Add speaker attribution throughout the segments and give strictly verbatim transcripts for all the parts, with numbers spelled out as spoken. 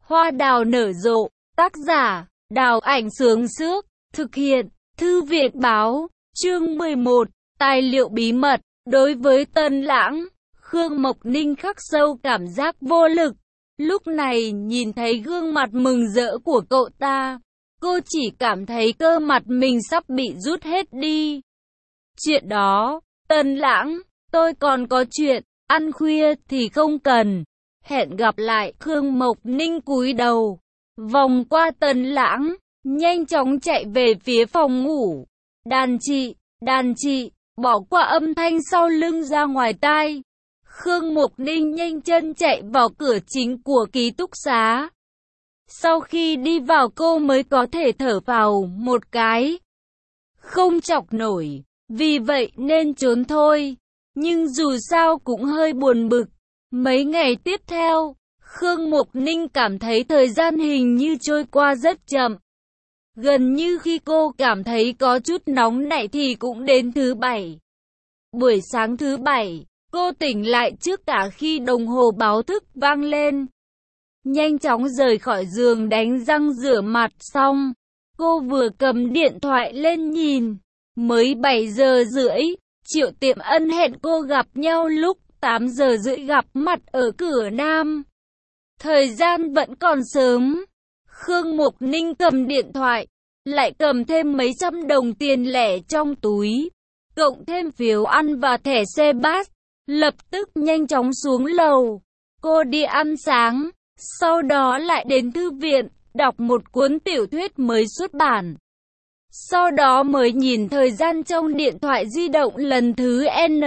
Speaker 1: Hoa đào nở rộ, tác giả, Đào Ảnh Sướng Sước, thực hiện, Thư viện Báo, chương mười một, tài liệu bí mật. Đối với Tân Lãng, Khương Mộc Ninh khắc sâu cảm giác vô lực. Lúc này nhìn thấy gương mặt mừng rỡ của cậu ta, cô chỉ cảm thấy cơ mặt mình sắp bị rút hết đi. Chuyện đó, Tân Lãng, tôi còn có chuyện, ăn khuya thì không cần. Hẹn gặp lại. Khương Mộc Ninh cúi đầu, vòng qua Tân Lãng, nhanh chóng chạy về phía phòng ngủ. Đàn chị, đàn chị, bỏ qua âm thanh sau lưng ra ngoài tai. Khương Mộc Ninh nhanh chân chạy vào cửa chính của ký túc xá. Sau khi đi vào cô mới có thể thở vào một cái. Không chọc nổi, vì vậy nên trốn thôi. Nhưng dù sao cũng hơi buồn bực. Mấy ngày tiếp theo, Khương Mộc Ninh cảm thấy thời gian hình như trôi qua rất chậm. Gần như khi cô cảm thấy có chút nóng nảy thì cũng đến thứ bảy. Buổi sáng thứ bảy, cô tỉnh lại trước cả khi đồng hồ báo thức vang lên. Nhanh chóng rời khỏi giường đánh răng rửa mặt xong, cô vừa cầm điện thoại lên nhìn. Mới bảy giờ rưỡi, Triệu Tiệm Ân hẹn cô gặp nhau lúc tám giờ rưỡi gặp mặt ở cửa Nam. Thời gian vẫn còn sớm. Khương Mộc Ninh cầm điện thoại, lại cầm thêm mấy trăm đồng tiền lẻ trong túi, cộng thêm phiếu ăn và thẻ xe bus, lập tức nhanh chóng xuống lầu. Cô đi ăn sáng, sau đó lại đến thư viện, đọc một cuốn tiểu thuyết mới xuất bản. Sau đó mới nhìn thời gian trong điện thoại di động lần thứ N.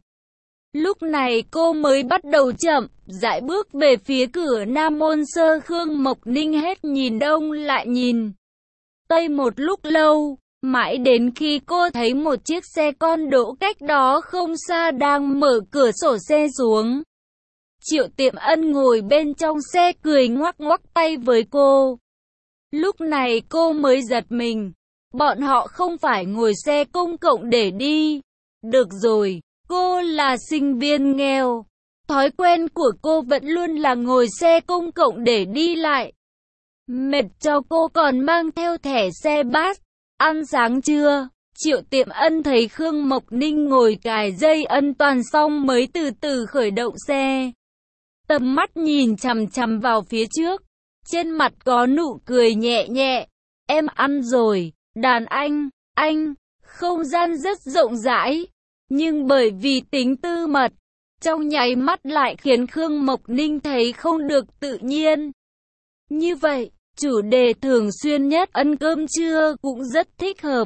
Speaker 1: Lúc này cô mới bắt đầu chậm, rãi bước về phía cửa Nam môn sơ. Khương Mộc Ninh hết nhìn đông lại nhìn tây một lúc lâu, mãi đến khi cô thấy một chiếc xe con đỗ cách đó không xa đang mở cửa sổ xe xuống. Triệu Tiệm Ân ngồi bên trong xe cười ngoắc ngoắc tay với cô. Lúc này cô mới giật mình, bọn họ không phải ngồi xe công cộng để đi. Được rồi, cô là sinh viên nghèo, thói quen của cô vẫn luôn là ngồi xe công cộng để đi lại. Mệt cho cô còn mang theo thẻ xe bus. Ăn sáng chưa? Triệu Tiệm Ân thấy Khương Mộc Ninh ngồi cài dây an toàn xong mới từ từ khởi động xe. Tầm mắt nhìn chằm chằm vào phía trước, trên mặt có nụ cười nhẹ nhẹ. Em ăn rồi, đàn anh, anh. Không gian rất rộng rãi, nhưng bởi vì tính tư mật, trong nháy mắt lại khiến Khương Mộc Ninh thấy không được tự nhiên. Như vậy, chủ đề thường xuyên nhất ăn cơm trưa cũng rất thích hợp.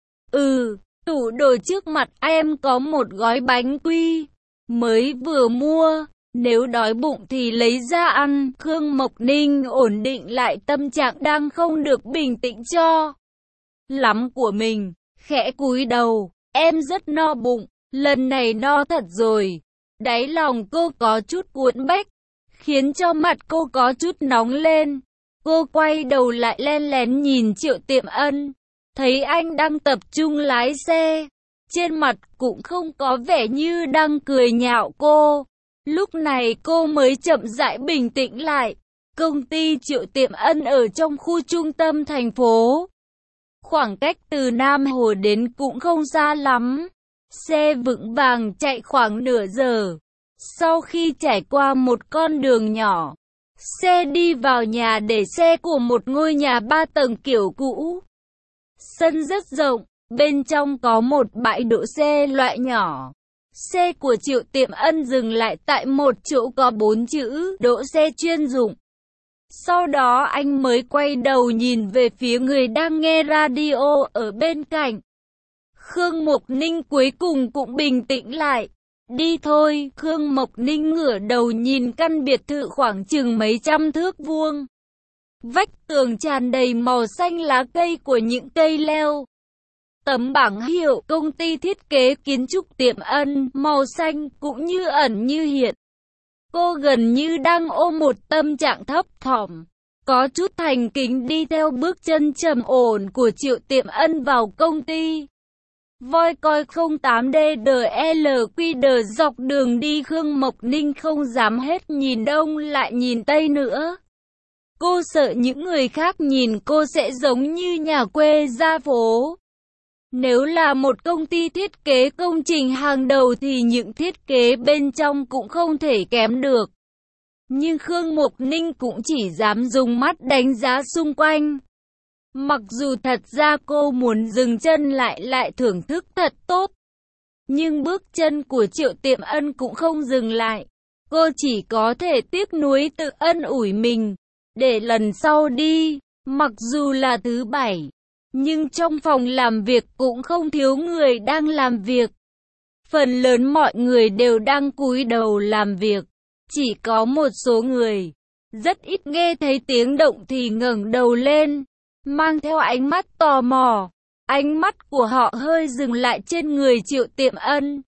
Speaker 1: Ừ, tủ đồ trước mặt em có một gói bánh quy, mới vừa mua, nếu đói bụng thì lấy ra ăn. Khương Mộc Ninh ổn định lại tâm trạng đang không được bình tĩnh cho lắm của mình, khẽ cúi đầu, em rất no bụng, lần này no thật rồi. Đáy lòng cô có chút cuốn bách, khiến cho mặt cô có chút nóng lên. Cô quay đầu lại len lén nhìn Triệu Tiệm Ân, thấy anh đang tập trung lái xe, trên mặt cũng không có vẻ như đang cười nhạo cô. Lúc này cô mới chậm rãi bình tĩnh lại. Công ty Triệu Tiệm Ân ở trong khu trung tâm thành phố, khoảng cách từ Nam Hồ đến cũng không xa lắm. Xe vững vàng chạy khoảng nửa giờ. Sau khi trải qua một con đường nhỏ, xe đi vào nhà để xe của một ngôi nhà ba tầng kiểu cũ. Sân rất rộng, bên trong có một bãi đỗ xe loại nhỏ. Xe của Triệu Tiệm Ân dừng lại tại một chỗ có bốn chữ đỗ xe chuyên dụng. Sau đó anh mới quay đầu nhìn về phía người đang nghe radio ở bên cạnh. Khương Mộc Ninh cuối cùng cũng bình tĩnh lại. Đi thôi. Khương Mộc Ninh ngửa đầu nhìn căn biệt thự khoảng chừng mấy trăm thước vuông. Vách tường tràn đầy màu xanh lá cây của những cây leo. Tấm bảng hiệu công ty thiết kế kiến trúc Tiệm Ân màu xanh cũng như ẩn như hiện. Cô gần như đang ôm một tâm trạng thấp thỏm, có chút thành kính đi theo bước chân trầm ổn của Triệu Tiệm Ân vào công ty. Voi coi không tám D D L Q D dọc đường đi. Khương Mộc Ninh không dám hết nhìn đông lại nhìn tây nữa. Cô sợ những người khác nhìn cô sẽ giống như nhà quê ra phố. Nếu là một công ty thiết kế công trình hàng đầu thì những thiết kế bên trong cũng không thể kém được. Nhưng Khương Mộc Ninh cũng chỉ dám dùng mắt đánh giá xung quanh. Mặc dù thật ra cô muốn dừng chân lại lại thưởng thức thật tốt. Nhưng bước chân của Triệu Tiệm Ân cũng không dừng lại. Cô chỉ có thể tiếc nuối tự ân ủi mình. Để lần sau đi, mặc dù là thứ bảy. Nhưng trong phòng làm việc cũng không thiếu người đang làm việc. Phần lớn mọi người đều đang cúi đầu làm việc. Chỉ có một số người, rất ít nghe thấy tiếng động thì ngẩng đầu lên, mang theo ánh mắt tò mò. Ánh mắt của họ hơi dừng lại trên người Triệu Tiệm Ân.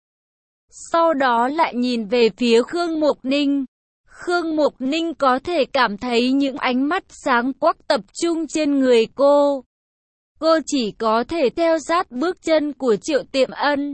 Speaker 1: Sau đó lại nhìn về phía Khương Mộc Ninh. Khương Mộc Ninh có thể cảm thấy những ánh mắt sáng quắc tập trung trên người cô. Cô chỉ có thể theo sát bước chân của Triệu Tiệm Ân.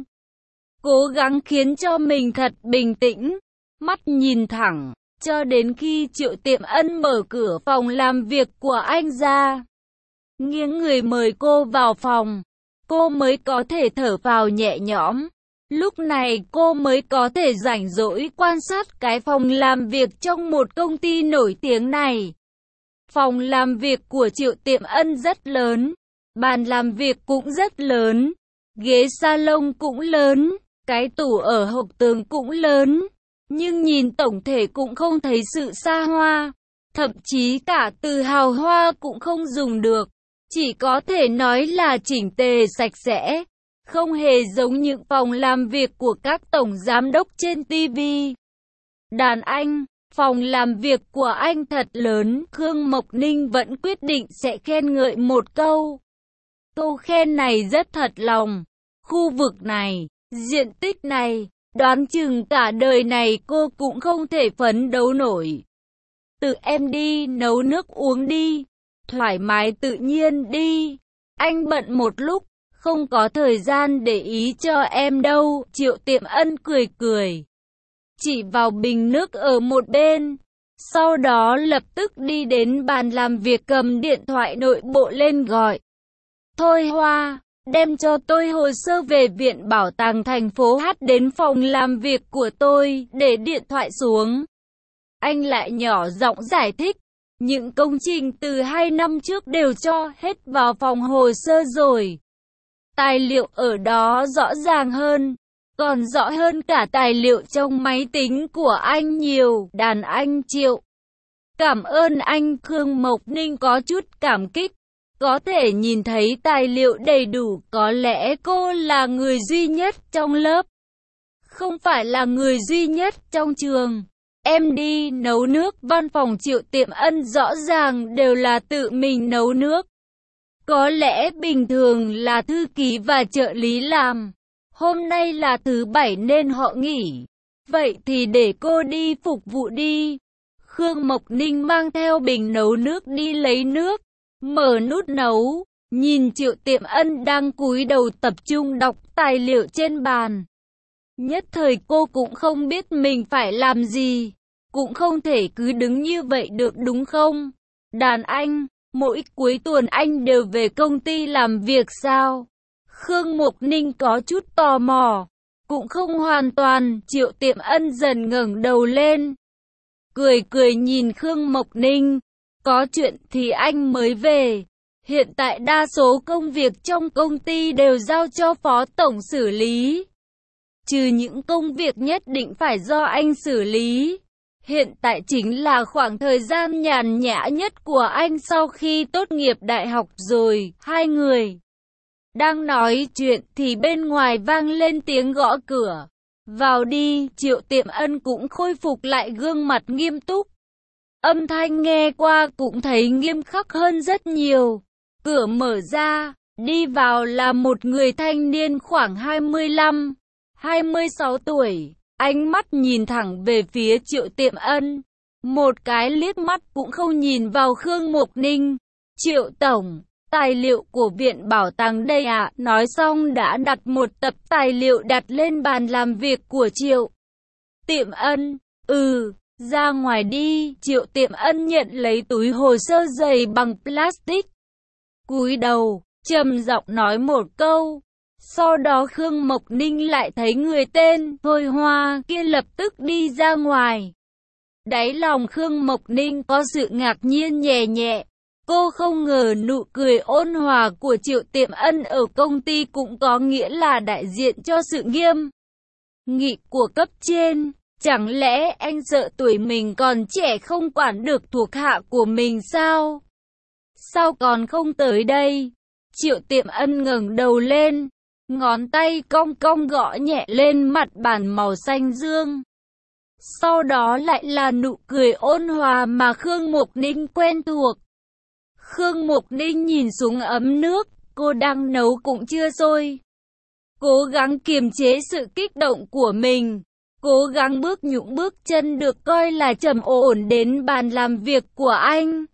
Speaker 1: Cố gắng khiến cho mình thật bình tĩnh, mắt nhìn thẳng, cho đến khi Triệu Tiệm Ân mở cửa phòng làm việc của anh ra. Nghiêng người mời cô vào phòng, cô mới có thể thở vào nhẹ nhõm. Lúc này cô mới có thể rảnh rỗi quan sát cái phòng làm việc trong một công ty nổi tiếng này. Phòng làm việc của Triệu Tiệm Ân rất lớn, bàn làm việc cũng rất lớn, ghế salon cũng lớn, cái tủ ở hộc tường cũng lớn. Nhưng nhìn tổng thể cũng không thấy sự xa hoa, thậm chí cả từ hào hoa cũng không dùng được. Chỉ có thể nói là chỉnh tề sạch sẽ, không hề giống những phòng làm việc của các tổng giám đốc trên ti vi. Đàn anh, phòng làm việc của anh thật lớn, Khương Mộc Ninh vẫn quyết định sẽ khen ngợi một câu. Câu khen này rất thật lòng. Khu vực này, diện tích này, đoán chừng cả đời này cô cũng không thể phấn đấu nổi. Tự em đi nấu nước uống đi, thoải mái tự nhiên đi. Anh bận một lúc, không có thời gian để ý cho em đâu. Triệu Tiệm Ân cười cười, chỉ vào bình nước ở một bên. Sau đó lập tức đi đến bàn làm việc cầm điện thoại nội bộ lên gọi. Thôi Hoa, đem cho tôi hồ sơ về Viện Bảo tàng thành phố H đến phòng làm việc của tôi, để điện thoại xuống. Anh lại nhỏ giọng giải thích, những công trình từ hai năm trước đều cho hết vào phòng hồ sơ rồi. Tài liệu ở đó rõ ràng hơn, còn rõ hơn cả tài liệu trong máy tính của anh nhiều. Đàn anh Triệu, cảm ơn anh. Khương Mộc Ninh có chút cảm kích. Có thể nhìn thấy tài liệu đầy đủ, có lẽ cô là người duy nhất trong lớp. Không phải là người duy nhất trong trường. Em đi nấu nước. Văn phòng Triệu Tiệm Ân rõ ràng đều là tự mình nấu nước. Có lẽ bình thường là thư ký và trợ lý làm. Hôm nay là thứ bảy nên họ nghỉ. Vậy thì để cô đi phục vụ đi. Khương Mộc Ninh mang theo bình nấu nước đi lấy nước, mở nút nấu, nhìn Triệu Tiệm Ân đang cúi đầu tập trung đọc tài liệu trên bàn. Nhất thời cô cũng không biết mình phải làm gì, cũng không thể cứ đứng như vậy được đúng không? Đàn anh, mỗi cuối tuần anh đều về công ty làm việc sao? Khương Mộc Ninh có chút tò mò, cũng không hoàn toàn. Triệu Tiệm Ân dần ngẩng đầu lên, cười cười nhìn Khương Mộc Ninh. Có chuyện thì anh mới về. Hiện tại đa số công việc trong công ty đều giao cho phó tổng xử lý. Trừ những công việc nhất định phải do anh xử lý. Hiện tại chính là khoảng thời gian nhàn nhã nhất của anh sau khi tốt nghiệp đại học rồi. Hai người đang nói chuyện thì bên ngoài vang lên tiếng gõ cửa. Vào đi. Triệu Tiệm Ân cũng khôi phục lại gương mặt nghiêm túc. Âm thanh nghe qua cũng thấy nghiêm khắc hơn rất nhiều. Cửa mở ra, đi vào là một người thanh niên khoảng hai mươi lăm, hai mươi sáu tuổi. Ánh mắt nhìn thẳng về phía Triệu Tiệm Ân. Một cái liếc mắt cũng không nhìn vào Khương Mộc Ninh. Triệu tổng, tài liệu của Viện Bảo tàng đây ạ. À. Nói xong đã đặt một tập tài liệu đặt lên bàn làm việc của Triệu Tiệm Ân. Ừ. Ra ngoài đi, Triệu Tiệm Ân nhận lấy túi hồ sơ dày bằng plastic. Cúi đầu, trầm giọng nói một câu. Sau đó Khương Mộc Ninh lại thấy người tên Thôi Hoa kia lập tức đi ra ngoài. Đáy lòng Khương Mộc Ninh có sự ngạc nhiên nhẹ nhẹ. Cô không ngờ nụ cười ôn hòa của Triệu Tiệm Ân ở công ty cũng có nghĩa là đại diện cho sự nghiêm nghị của cấp trên. Chẳng lẽ anh sợ tuổi mình còn trẻ không quản được thuộc hạ của mình sao? Sao còn không tới đây? Triệu Tiệm Ân ngẩng đầu lên, ngón tay cong cong gõ nhẹ lên mặt bàn màu xanh dương. Sau đó lại là nụ cười ôn hòa mà Khương Mộc Ninh quen thuộc. Khương Mộc Ninh nhìn xuống ấm nước, cô đang nấu cũng chưa sôi. Cố gắng kiềm chế sự kích động của mình, cố gắng bước những bước chân được coi là trầm ổn đến bàn làm việc của anh.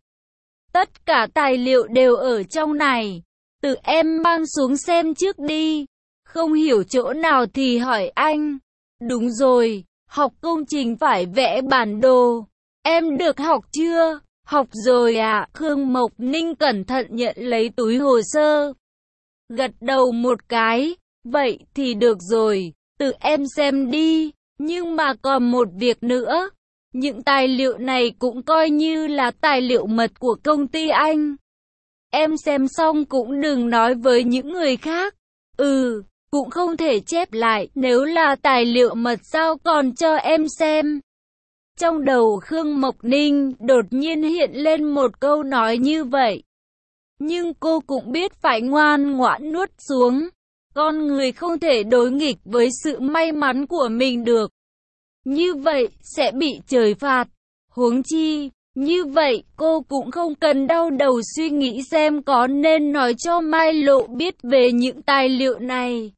Speaker 1: Tất cả tài liệu đều ở trong này, tự em mang xuống xem trước đi. Không hiểu chỗ nào thì hỏi anh. Đúng rồi, học công trình phải vẽ bản đồ. Em được học chưa? Học rồi ạ. À. Khương Mộc Ninh cẩn thận nhận lấy túi hồ sơ. Gật đầu một cái. Vậy thì được rồi, tự em xem đi. Nhưng mà còn một việc nữa. Những tài liệu này cũng coi như là tài liệu mật của công ty anh. Em xem xong cũng đừng nói với những người khác. Ừ, cũng không thể chép lại. Nếu là tài liệu mật sao còn cho em xem. Trong đầu Khương Mộc Ninh đột nhiên hiện lên một câu nói như vậy. Nhưng cô cũng biết phải ngoan ngoãn nuốt xuống. Con người không thể đối nghịch với sự may mắn của mình được. Như vậy sẽ bị trời phạt. Huống chi, như vậy cô cũng không cần đau đầu suy nghĩ xem có nên nói cho Mai Lộ biết về những tài liệu này.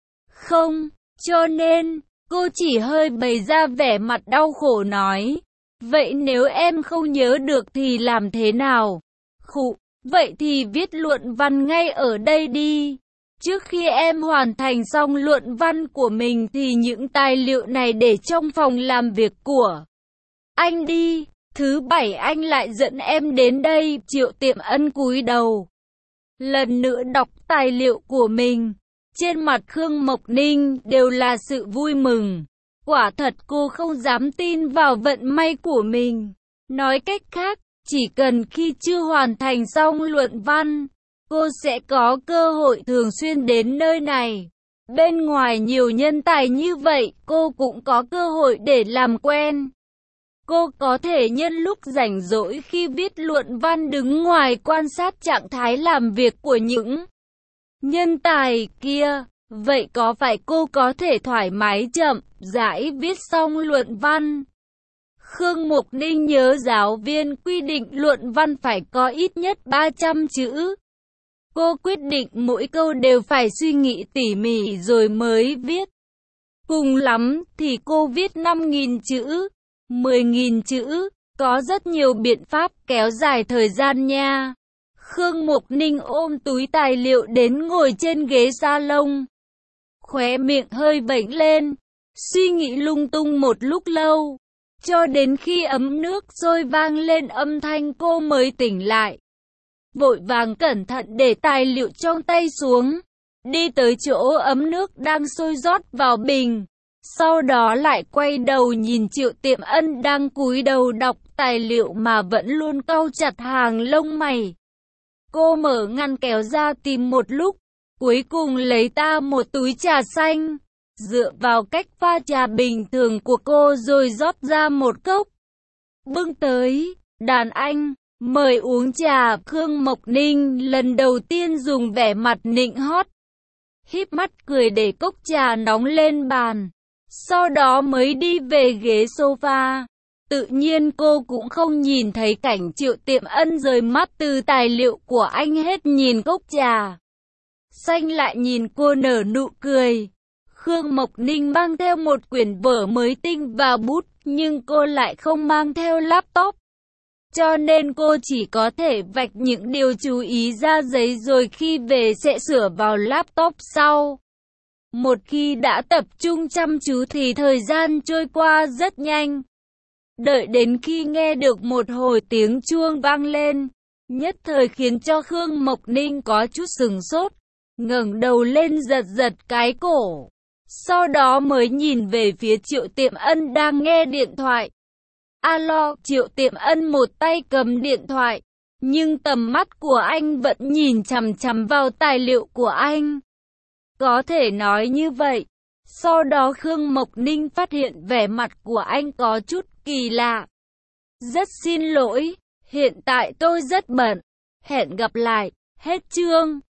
Speaker 1: Không, cho nên, cô chỉ hơi bày ra vẻ mặt đau khổ nói. Vậy nếu em không nhớ được thì làm thế nào? Khụ, vậy thì viết luận văn ngay ở đây đi. Trước khi em hoàn thành xong luận văn của mình thì những tài liệu này để trong phòng làm việc của anh đi. Thứ bảy anh lại dẫn em đến đây. Triệu Tiệm Ân cúi đầu, lần nữa đọc tài liệu của mình. Trên mặt Khương Mộc Ninh đều là sự vui mừng. Quả thật cô không dám tin vào vận may của mình. Nói cách khác, chỉ cần khi chưa hoàn thành xong luận văn, cô sẽ có cơ hội thường xuyên đến nơi này. Bên ngoài nhiều nhân tài như vậy, cô cũng có cơ hội để làm quen. Cô có thể nhân lúc rảnh rỗi khi viết luận văn đứng ngoài quan sát trạng thái làm việc của những nhân tài kia. Vậy có phải cô có thể thoải mái chậm rãi viết xong luận văn? Khương Mộc Ninh nhớ giáo viên quy định luận văn phải có ít nhất ba trăm chữ. Cô quyết định mỗi câu đều phải suy nghĩ tỉ mỉ rồi mới viết. Cùng lắm thì cô viết năm nghìn chữ, mười nghìn chữ, có rất nhiều biện pháp kéo dài thời gian nha. Khương Mộc Ninh ôm túi tài liệu đến ngồi trên ghế salon. Khóe miệng hơi vểnh lên, suy nghĩ lung tung một lúc lâu. Cho đến khi ấm nước sôi vang lên âm thanh cô mới tỉnh lại. Vội vàng cẩn thận để tài liệu trong tay xuống. Đi tới chỗ ấm nước đang sôi rót vào bình. Sau đó lại quay đầu nhìn Triệu Tiệm Ân đang cúi đầu đọc tài liệu mà vẫn luôn cau chặt hàng lông mày. Cô mở ngăn kéo ra tìm một lúc. Cuối cùng lấy ta một túi trà xanh. Dựa vào cách pha trà bình thường của cô rồi rót ra một cốc. Bưng tới, đàn anh, mời uống trà. Khương Mộc Ninh lần đầu tiên dùng vẻ mặt nịnh hót. Híp mắt cười để cốc trà nóng lên bàn. Sau đó mới đi về ghế sofa. Tự nhiên cô cũng không nhìn thấy cảnh Triệu Tiệm Ân rời mắt từ tài liệu của anh hết nhìn cốc trà xanh lại nhìn cô nở nụ cười. Khương Mộc Ninh mang theo một quyển vở mới tinh và bút, nhưng cô lại không mang theo laptop. Cho nên cô chỉ có thể vạch những điều chú ý ra giấy rồi khi về sẽ sửa vào laptop sau. Một khi đã tập trung chăm chú thì thời gian trôi qua rất nhanh. đợi đến khi nghe được một hồi tiếng chuông vang lên, nhất thời khiến cho Khương Mộc Ninh có chút sừng sốt, ngẩng đầu lên giật giật cái cổ, sau đó mới nhìn về phía Triệu Tiệm Ân đang nghe điện thoại. Alo, Triệu Tiệm Ân một tay cầm điện thoại, nhưng tầm mắt của anh vẫn nhìn chằm chằm vào tài liệu của anh. Có thể nói như vậy. Sau đó Khương Mộc Ninh phát hiện vẻ mặt của anh có chút kỳ lạ. Rất xin lỗi, hiện tại tôi rất bận. Hẹn gặp lại. Hết chương.